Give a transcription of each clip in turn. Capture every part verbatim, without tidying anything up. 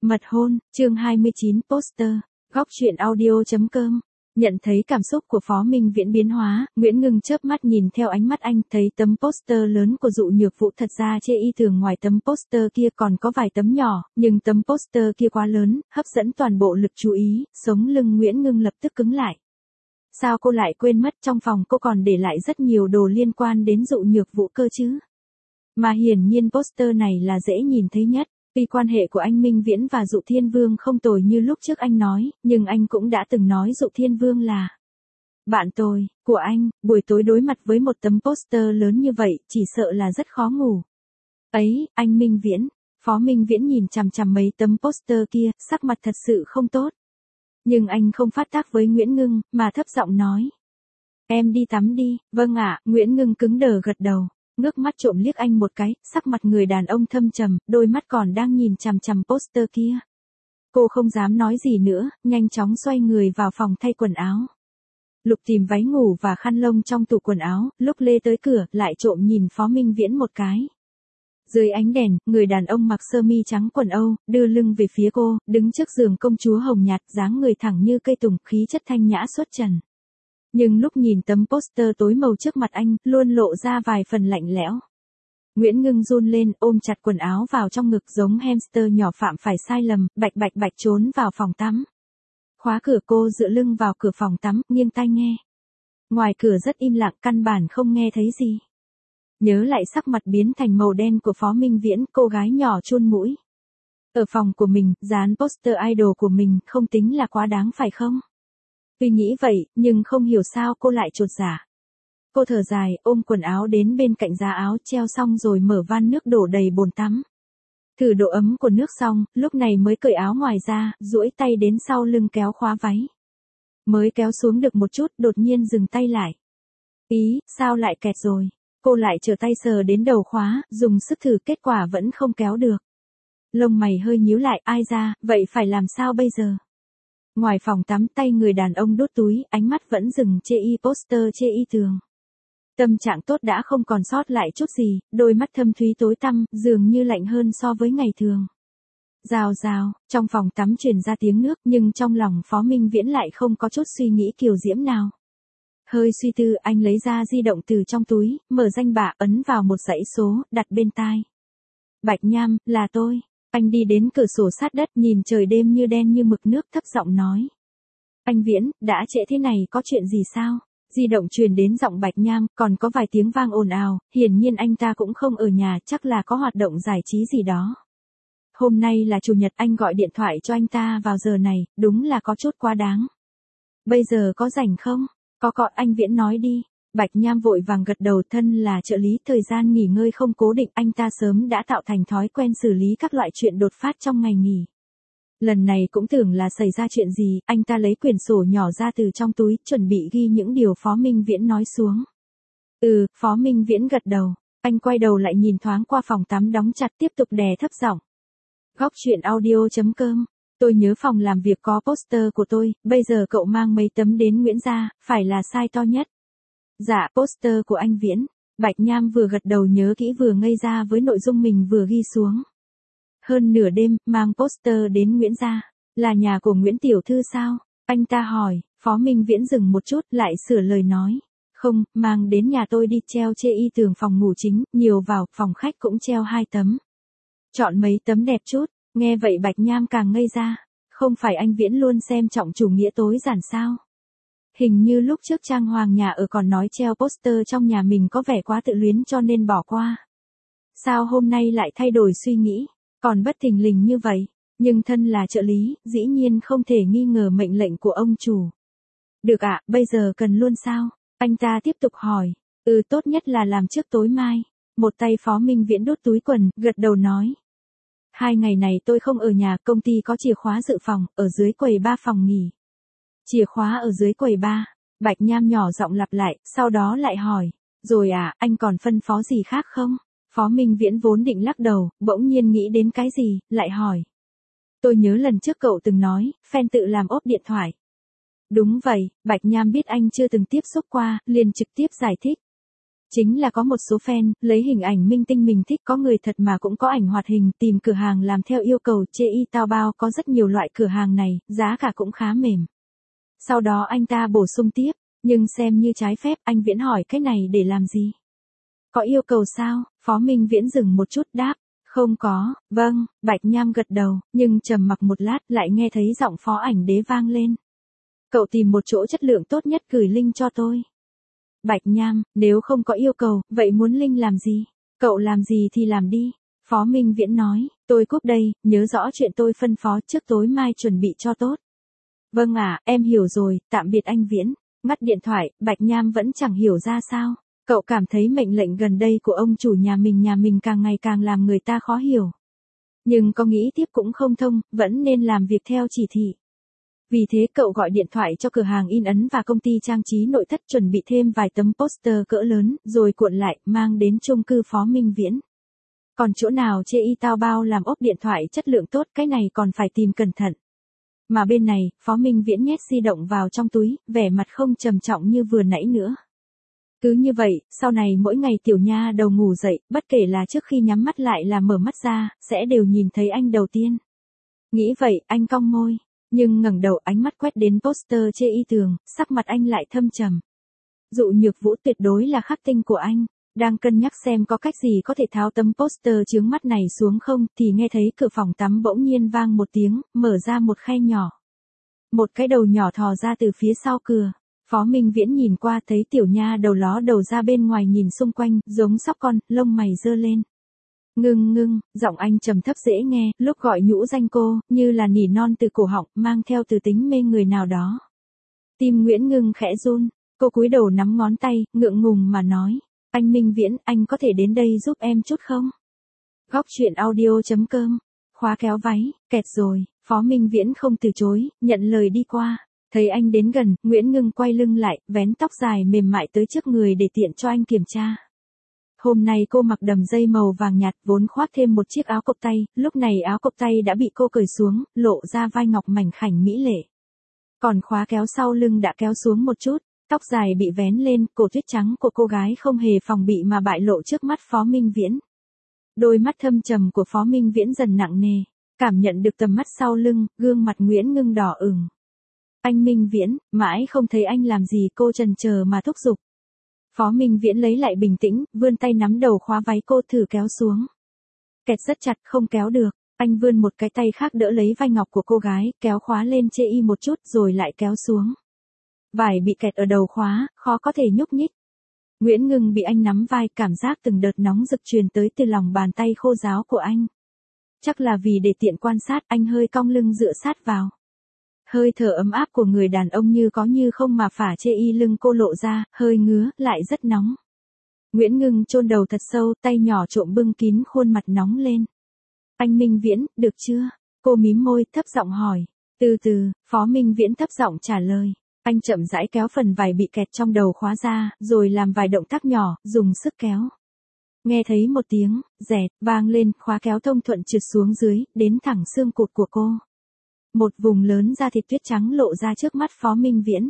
Mật hôn, chương hai mươi chín poster, góc truyện audio chấm com. Nhận thấy cảm xúc của Phó Minh Viễn biến hóa, Nguyễn Ngưng chớp mắt nhìn theo ánh mắt anh, thấy tấm poster lớn của Dụ Nhược Vũ thật ra chê y thường, ngoài tấm poster kia còn có vài tấm nhỏ, nhưng tấm poster kia quá lớn, hấp dẫn toàn bộ lực chú ý, sống lưng Nguyễn Ngưng lập tức cứng lại. Sao cô lại quên mất trong phòng cô còn để lại rất nhiều đồ liên quan đến Dụ Nhược Vũ cơ chứ? Mà hiển nhiên poster này là dễ nhìn thấy nhất. Tuy quan hệ của anh Minh Viễn và Dụ Thiên Vương không tồi như lúc trước anh nói, nhưng anh cũng đã từng nói Dụ Thiên Vương là bạn tôi, của anh, buổi tối đối mặt với một tấm poster lớn như vậy, chỉ sợ là rất khó ngủ. Ấy, anh Minh Viễn, Phó Minh Viễn nhìn chằm chằm mấy tấm poster kia, sắc mặt thật sự không tốt. Nhưng anh không phát tác với Nguyễn Ngưng, mà thấp giọng nói. Em đi tắm đi, vâng ạ, Nguyễn Ngưng cứng đờ gật đầu. Ngước mắt trộm liếc anh một cái, sắc mặt người đàn ông thâm trầm, đôi mắt còn đang nhìn chằm chằm poster kia. Cô không dám nói gì nữa, nhanh chóng xoay người vào phòng thay quần áo. Lục tìm váy ngủ và khăn lông trong tủ quần áo, lúc lê tới cửa, lại trộm nhìn Phó Minh Viễn một cái. Dưới ánh đèn, người đàn ông mặc sơ mi trắng quần Âu, đưa lưng về phía cô, đứng trước giường công chúa hồng nhạt, dáng người thẳng như cây tùng, khí chất thanh nhã xuất trần. Nhưng lúc nhìn tấm poster tối màu trước mặt anh, luôn lộ ra vài phần lạnh lẽo. Nguyễn Ngưng run lên, ôm chặt quần áo vào trong ngực giống hamster nhỏ phạm phải sai lầm, bạch bạch bạch trốn vào phòng tắm. Khóa cửa, cô dựa lưng vào cửa phòng tắm, nghiêng tai nghe. Ngoài cửa rất im lặng, căn bản không nghe thấy gì. Nhớ lại sắc mặt biến thành màu đen của Phó Minh Viễn, cô gái nhỏ chun mũi. Ở phòng của mình, dán poster idol của mình, không tính là quá đáng phải không? Tuy nghĩ vậy, nhưng không hiểu sao cô lại chột dạ. Cô thở dài, ôm quần áo đến bên cạnh giá áo treo xong rồi mở van nước đổ đầy bồn tắm. Thử độ ấm của nước xong, lúc này mới cởi áo ngoài ra, duỗi tay đến sau lưng kéo khóa váy. Mới kéo xuống được một chút, đột nhiên dừng tay lại. Ý, sao lại kẹt rồi? Cô lại trở tay sờ đến đầu khóa, dùng sức thử, kết quả vẫn không kéo được. Lông mày hơi nhíu lại, ai ra, vậy phải làm sao bây giờ? Ngoài phòng tắm, tay người đàn ông đút túi, ánh mắt vẫn dừng chê y poster chê y tường. Tâm trạng tốt đã không còn sót lại chút gì, đôi mắt thâm thúy tối tăm, dường như lạnh hơn so với ngày thường. Rào rào, trong phòng tắm truyền ra tiếng nước, nhưng trong lòng Phó Minh Viễn lại không có chút suy nghĩ kiều diễm nào. Hơi suy tư, anh lấy ra di động từ trong túi, mở danh bạ, ấn vào một dãy số, đặt bên tai. Bạch Nham, là tôi. Anh đi đến cửa sổ sát đất, nhìn trời đêm như đen như mực nước, thấp giọng nói. Anh Viễn, đã trễ thế này, có chuyện gì sao? Di động truyền đến giọng Bạch Nham, còn có vài tiếng vang ồn ào, hiển nhiên anh ta cũng không ở nhà, chắc là có hoạt động giải trí gì đó. Hôm nay là chủ nhật, anh gọi điện thoại cho anh ta vào giờ này, đúng là có chút quá đáng. Bây giờ có rảnh không? Có có, anh Viễn nói đi. Bạch Nham vội vàng gật đầu, thân là trợ lý, thời gian nghỉ ngơi không cố định, anh ta sớm đã tạo thành thói quen xử lý các loại chuyện đột phát trong ngày nghỉ. Lần này cũng tưởng là xảy ra chuyện gì, anh ta lấy quyển sổ nhỏ ra từ trong túi, chuẩn bị ghi những điều Phó Minh Viễn nói xuống. Ừ, Phó Minh Viễn gật đầu, anh quay đầu lại nhìn thoáng qua phòng tắm đóng chặt, tiếp tục đè thấp giọng. Góc truyện audio chấm com. Tôi nhớ phòng làm việc có poster của tôi, bây giờ cậu mang mấy tấm đến Nguyễn gia, phải là size to nhất. Dạ, poster của anh Viễn. Bạch Nham vừa gật đầu, nhớ kỹ vừa ngây ra với nội dung mình vừa ghi xuống. Hơn nửa đêm, mang poster đến Nguyễn gia. Là nhà của Nguyễn Tiểu Thư sao? Anh ta hỏi. Phó Minh Viễn dừng một chút, lại sửa lời nói. Không, mang đến nhà tôi đi, treo chê y tường phòng ngủ chính, nhiều vào, phòng khách cũng treo hai tấm. Chọn mấy tấm đẹp chút. Nghe vậy Bạch Nham càng ngây ra. Không phải anh Viễn luôn xem trọng chủ nghĩa tối giản sao? Hình như lúc trước trang hoàng nhà ở còn nói treo poster trong nhà mình có vẻ quá tự luyến cho nên bỏ qua. Sao hôm nay lại thay đổi suy nghĩ, còn bất thình lình như vậy, nhưng thân là trợ lý, dĩ nhiên không thể nghi ngờ mệnh lệnh của ông chủ. Được ạ, bây giờ cần luôn sao? Anh ta tiếp tục hỏi. Ừ, tốt nhất là làm trước tối mai. Một tay Phó Minh Viễn đút túi quần, gật đầu nói. Hai ngày này tôi không ở nhà, công ty có chìa khóa dự phòng, ở dưới quầy ba phòng nghỉ. Chìa khóa ở dưới quầy ba. Bạch Nham nhỏ giọng lặp lại, sau đó lại hỏi. Rồi à, anh còn phân phó gì khác không? Phó Minh Viễn vốn định lắc đầu, bỗng nhiên nghĩ đến cái gì, lại hỏi. Tôi nhớ lần trước cậu từng nói, fan tự làm ốp điện thoại. Đúng vậy, Bạch Nham biết anh chưa từng tiếp xúc qua, liền trực tiếp giải thích. Chính là có một số fan, lấy hình ảnh minh tinh mình thích, có người thật mà cũng có ảnh hoạt hình, tìm cửa hàng làm theo yêu cầu, chê y tao bao, có rất nhiều loại cửa hàng này, giá cả cũng khá mềm. Sau đó anh ta bổ sung tiếp, nhưng xem như trái phép, anh Viễn hỏi cái này để làm gì? Có yêu cầu sao? Phó Minh Viễn dừng một chút đáp, không có, vâng, Bạch Nham gật đầu, nhưng trầm mặc một lát lại nghe thấy giọng Phó Ảnh Đế vang lên. Cậu tìm một chỗ chất lượng tốt nhất gửi link cho tôi. Bạch Nham, nếu không có yêu cầu, vậy muốn link làm gì? Cậu làm gì thì làm đi. Phó Minh Viễn nói, tôi cúp đây, nhớ rõ chuyện tôi phân phó trước tối mai chuẩn bị cho tốt. Vâng ạ, à, em hiểu rồi, tạm biệt anh Viễn. Ngắt điện thoại, Bạch Nham vẫn chẳng hiểu ra sao. Cậu cảm thấy mệnh lệnh gần đây của ông chủ nhà mình nhà mình càng ngày càng làm người ta khó hiểu. Nhưng có nghĩ tiếp cũng không thông, vẫn nên làm việc theo chỉ thị. Vì thế cậu gọi điện thoại cho cửa hàng in ấn và công ty trang trí nội thất chuẩn bị thêm vài tấm poster cỡ lớn, rồi cuộn lại, mang đến chung cư Phó Minh Viễn. Còn chỗ nào chê y tao bao làm ốp điện thoại chất lượng tốt, cái này còn phải tìm cẩn thận. Mà bên này, Phó Minh Viễn nhét di động vào trong túi, vẻ mặt không trầm trọng như vừa nãy nữa. Cứ như vậy, sau này mỗi ngày tiểu nha đầu ngủ dậy, bất kể là trước khi nhắm mắt lại là mở mắt ra, sẽ đều nhìn thấy anh đầu tiên. Nghĩ vậy, anh cong môi, nhưng ngẩng đầu ánh mắt quét đến poster chê y tường, sắc mặt anh lại thâm trầm. Dụ Nhược Vũ tuyệt đối là khắc tinh của anh, đang cân nhắc xem có cách gì có thể tháo tấm poster chướng mắt này xuống không, thì nghe thấy cửa phòng tắm bỗng nhiên vang một tiếng, mở ra một khe nhỏ. Một cái đầu nhỏ thò ra từ phía sau cửa. Phó Minh Viễn nhìn qua thấy tiểu nha đầu ló đầu ra bên ngoài nhìn xung quanh, giống sóc con, lông mày giơ lên. Ngưng ngưng, giọng anh trầm thấp dễ nghe, lúc gọi nhũ danh cô, như là nỉ non từ cổ họng, mang theo từ tính mê người nào đó. Tim Nguyễn Ngưng khẽ run, cô cúi đầu nắm ngón tay, ngượng ngùng mà nói, anh Minh Viễn, anh có thể đến đây giúp em chút không? Góc truyện audio chấm com, khóa kéo váy, kẹt rồi, Phó Minh Viễn không từ chối, nhận lời đi qua. Thấy anh đến gần, Nguyễn Ngưng quay lưng lại, vén tóc dài mềm mại tới trước người để tiện cho anh kiểm tra. Hôm nay cô mặc đầm dây màu vàng nhạt, vốn khoác thêm một chiếc áo cộc tay, lúc này áo cộc tay đã bị cô cởi xuống, lộ ra vai ngọc mảnh khảnh mỹ lệ. Còn khóa kéo sau lưng đã kéo xuống một chút, tóc dài bị vén lên, cổ tuyết trắng của cô gái không hề phòng bị mà bại lộ trước mắt Phó Minh Viễn. Đôi mắt thâm trầm của Phó Minh Viễn dần nặng nề, cảm nhận được tầm mắt sau lưng, gương mặt Nguyễn Ngưng đỏ ửng. Anh Minh Viễn, mãi không thấy anh làm gì, cô chần chờ mà thúc giục. Phó Minh Viễn lấy lại bình tĩnh, vươn tay nắm đầu khóa váy cô thử kéo xuống. Kẹt rất chặt, không kéo được, anh vươn một cái tay khác đỡ lấy vai ngọc của cô gái, kéo khóa lên chê y một chút rồi lại kéo xuống. Vải bị kẹt ở đầu khóa, khó có thể nhúc nhích. Nguyễn Ngưng bị anh nắm vai, cảm giác từng đợt nóng rực truyền tới từ lòng bàn tay khô ráo của anh. Chắc là vì để tiện quan sát, anh hơi cong lưng dựa sát vào. Hơi thở ấm áp của người đàn ông như có như không mà phả chê y lưng cô lộ ra, hơi ngứa, lại rất nóng. Nguyễn Ngưng chôn đầu thật sâu, tay nhỏ trộm bưng kín khuôn mặt nóng lên. Anh Minh Viễn, được chưa? Cô mím môi, thấp giọng hỏi. Từ từ, Phó Minh Viễn thấp giọng trả lời. Anh chậm rãi kéo phần vải bị kẹt trong đầu khóa ra, rồi làm vài động tác nhỏ, dùng sức kéo. Nghe thấy một tiếng, rẹt, vang lên, khóa kéo thông thuận trượt xuống dưới, đến thẳng xương cụt của cô. Một vùng lớn da thịt tuyết trắng lộ ra trước mắt Phó Minh Viễn.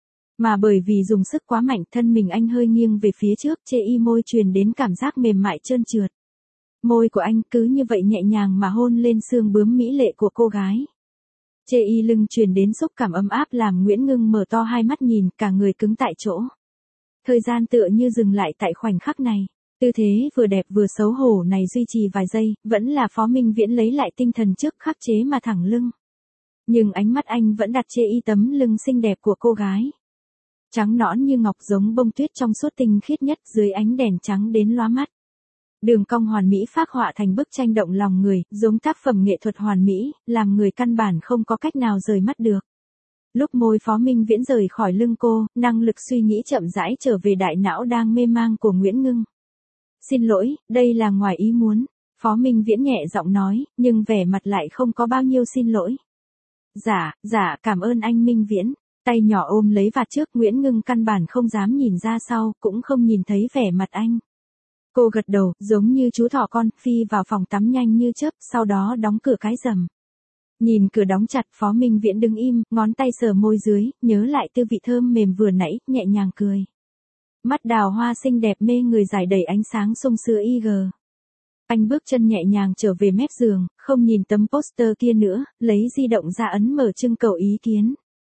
Mà bởi vì dùng sức quá mạnh, thân mình anh hơi nghiêng về phía trước, chê y môi truyền đến cảm giác mềm mại trơn trượt. Môi của anh cứ như vậy nhẹ nhàng mà hôn lên xương bướm mỹ lệ của cô gái. Chê y lưng truyền đến xúc cảm ấm áp làm Nguyễn Ngưng mở to hai mắt nhìn, cả người cứng tại chỗ. Thời gian tựa như dừng lại tại khoảnh khắc này. Tư thế vừa đẹp vừa xấu hổ này duy trì vài giây, vẫn là Phó Minh Viễn lấy lại tinh thần trước khắc chế mà thẳng lưng. Nhưng ánh mắt anh vẫn đặt chê y tấm lưng xinh đẹp của cô gái. Trắng nõn như ngọc giống bông tuyết trong suốt tinh khiết nhất dưới ánh đèn trắng đến lóa mắt. Đường cong hoàn mỹ phác họa thành bức tranh động lòng người, giống tác phẩm nghệ thuật hoàn mỹ, làm người căn bản không có cách nào rời mắt được. Lúc môi Phó Minh Viễn rời khỏi lưng cô, năng lực suy nghĩ chậm rãi trở về đại não đang mê mang của Nguyễn Ngưng. Xin lỗi, đây là ngoài ý muốn. Phó Minh Viễn nhẹ giọng nói, nhưng vẻ mặt lại không có bao nhiêu xin lỗi. Dạ, dạ, cảm ơn anh Minh Viễn. Tay nhỏ ôm lấy vạt trước, Nguyễn Ngưng căn bản không dám nhìn ra sau, cũng không nhìn thấy vẻ mặt anh. Cô gật đầu, giống như chú thỏ con, phi vào phòng tắm nhanh như chớp, sau đó đóng cửa cái rầm. Nhìn cửa đóng chặt, Phó Minh Viễn đứng im, ngón tay sờ môi dưới, nhớ lại tư vị thơm mềm vừa nãy, nhẹ nhàng cười. mắt đào hoa xinh đẹp mê người rải đầy ánh sáng sung sữa i giê. Anh bước chân nhẹ nhàng trở về mép giường, không nhìn tấm poster kia nữa, lấy di động ra ấn mở trưng cầu ý kiến.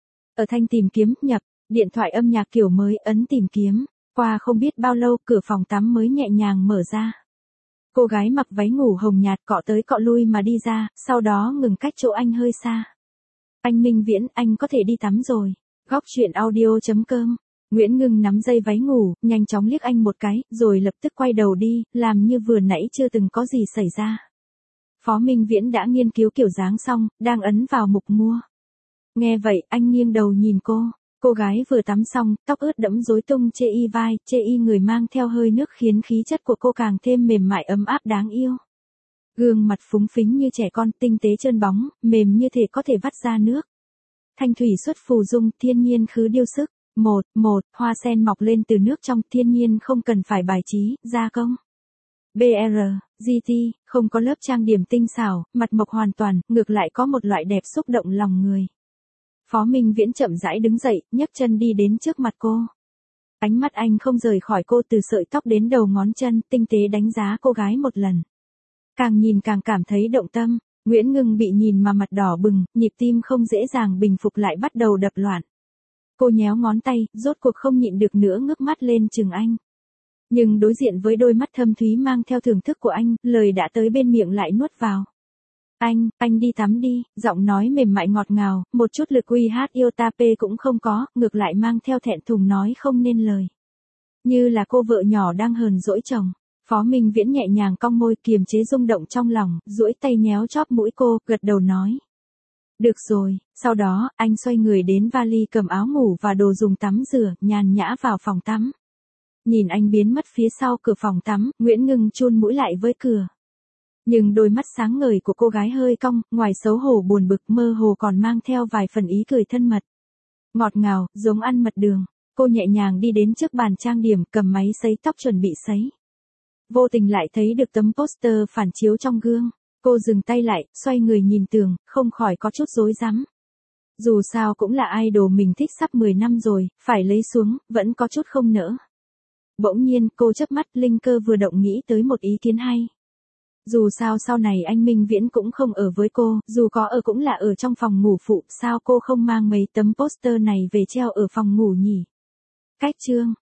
Ở thanh tìm kiếm, nhập, điện thoại âm nhạc kiểu mới, ấn tìm kiếm. Qua không biết bao lâu, cửa phòng tắm mới nhẹ nhàng mở ra. Cô gái mặc váy ngủ hồng nhạt cọ tới cọ lui mà đi ra, sau đó ngừng cách chỗ anh hơi xa. Anh Minh Viễn, anh có thể đi tắm rồi. Góc chuyện audio chấm com. Nguyễn Ngưng nắm dây váy ngủ, nhanh chóng liếc anh một cái, rồi lập tức quay đầu đi, làm như vừa nãy chưa từng có gì xảy ra. Phó Minh Viễn đã nghiên cứu kiểu dáng xong, đang ấn vào mục mua. Nghe vậy, anh nghiêng đầu nhìn cô. Cô gái vừa tắm xong, tóc ướt đẫm rối tung chê y vai, chê y người mang theo hơi nước khiến khí chất của cô càng thêm mềm mại ấm áp đáng yêu. Gương mặt phúng phính như trẻ con, tinh tế trơn bóng, mềm như thể có thể vắt ra nước. Thanh thủy xuất phù dung, thiên nhiên khứ điêu sức. Một, một, hoa sen mọc lên từ nước trong, thiên nhiên không cần phải bài trí, gia công. bê rờ, giê tê, không có lớp trang điểm tinh xảo, mặt mộc hoàn toàn, ngược lại có một loại đẹp xúc động lòng người. Phó Minh Viễn chậm rãi đứng dậy, nhấc chân đi đến trước mặt cô. Ánh mắt anh không rời khỏi cô từ sợi tóc đến đầu ngón chân, tinh tế đánh giá cô gái một lần. Càng nhìn càng cảm thấy động tâm, Nguyễn Ngưng bị nhìn mà mặt đỏ bừng, nhịp tim không dễ dàng bình phục lại bắt đầu đập loạn. Cô nhéo ngón tay, rốt cuộc không nhịn được nữa ngước mắt lên chừng anh. Nhưng đối diện với đôi mắt thâm thúy mang theo thưởng thức của anh, lời đã tới bên miệng lại nuốt vào. Anh, anh đi tắm đi, giọng nói mềm mại ngọt ngào, một chút lực uy hát yêu ta pê cũng không có, ngược lại mang theo thẹn thùng nói không nên lời. Như là cô vợ nhỏ đang hờn dỗi chồng. Phó Minh Viễn nhẹ nhàng cong môi kiềm chế rung động trong lòng, duỗi tay nhéo chóp mũi cô, gật đầu nói. Được rồi, sau đó, anh xoay người đến vali cầm áo ngủ và đồ dùng tắm rửa, nhàn nhã vào phòng tắm. Nhìn anh biến mất phía sau cửa phòng tắm, Nguyễn Ngưng chun mũi lại với cửa. Nhưng đôi mắt sáng ngời của cô gái hơi cong, ngoài xấu hổ buồn bực mơ hồ còn mang theo vài phần ý cười thân mật. Ngọt ngào, giống ăn mật đường. Cô nhẹ nhàng đi đến trước bàn trang điểm, cầm máy sấy tóc chuẩn bị sấy. Vô tình lại thấy được tấm poster phản chiếu trong gương. Cô dừng tay lại, xoay người nhìn tường, không khỏi có chút rối rắm. Dù sao cũng là idol mình thích sắp mười năm rồi, phải lấy xuống, vẫn có chút không nỡ. Bỗng nhiên, cô chớp mắt, linh cơ vừa động nghĩ tới một ý kiến hay. Dù sao sau này anh Minh Viễn cũng không ở với cô, dù có ở cũng là ở trong phòng ngủ phụ, sao cô không mang mấy tấm poster này về treo ở phòng ngủ nhỉ? Cách chương